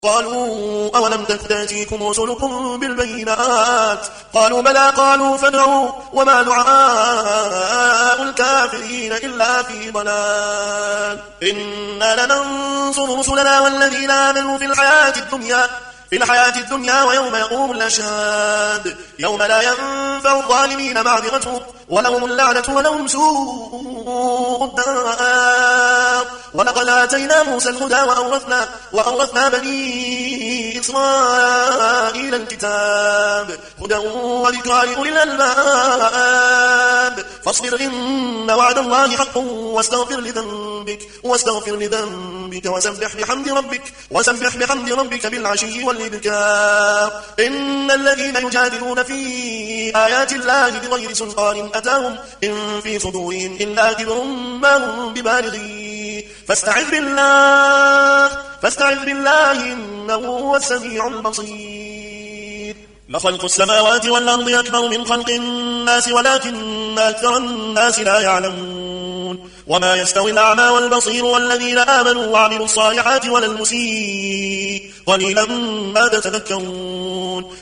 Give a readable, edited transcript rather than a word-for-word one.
قالوا أولم تأتيكم رسلكم بالبينات قالوا بلى قالوا فادعوا وما دعاء الكافرين إلا في ضلال إنا لننصر رسلنا والذين آمنوا في الحياة الدنيا ويوم يقوم الأشهاد يوم لا ينفع الظالمين معذرتهم ولهم اللعنة ولهم سوء الدار ولقد آتينا موسى الهدى وأورثنا بني إسرائيل الكتاب هدى وذكرى لأولي الألباب فاصبر إن وعد الله حق واستغفر لذنبك وسبح بحمد ربك بالعشي والإبكار إن الذين يجادلون في آيات الله بغير سلطان أتاهم إن في صدورهم إلا كبر ما هم ببالغيه فاستعذ بالله إنه هو السميع البصير لخلق السماوات والأرض أكبر من خلق الناس ولكن أكثر الناس لا يعلمون وما يستوي الأعمى والبصير والذين آمنوا وعملوا الصالحات ولا المسيء قليلا ما تتذكرون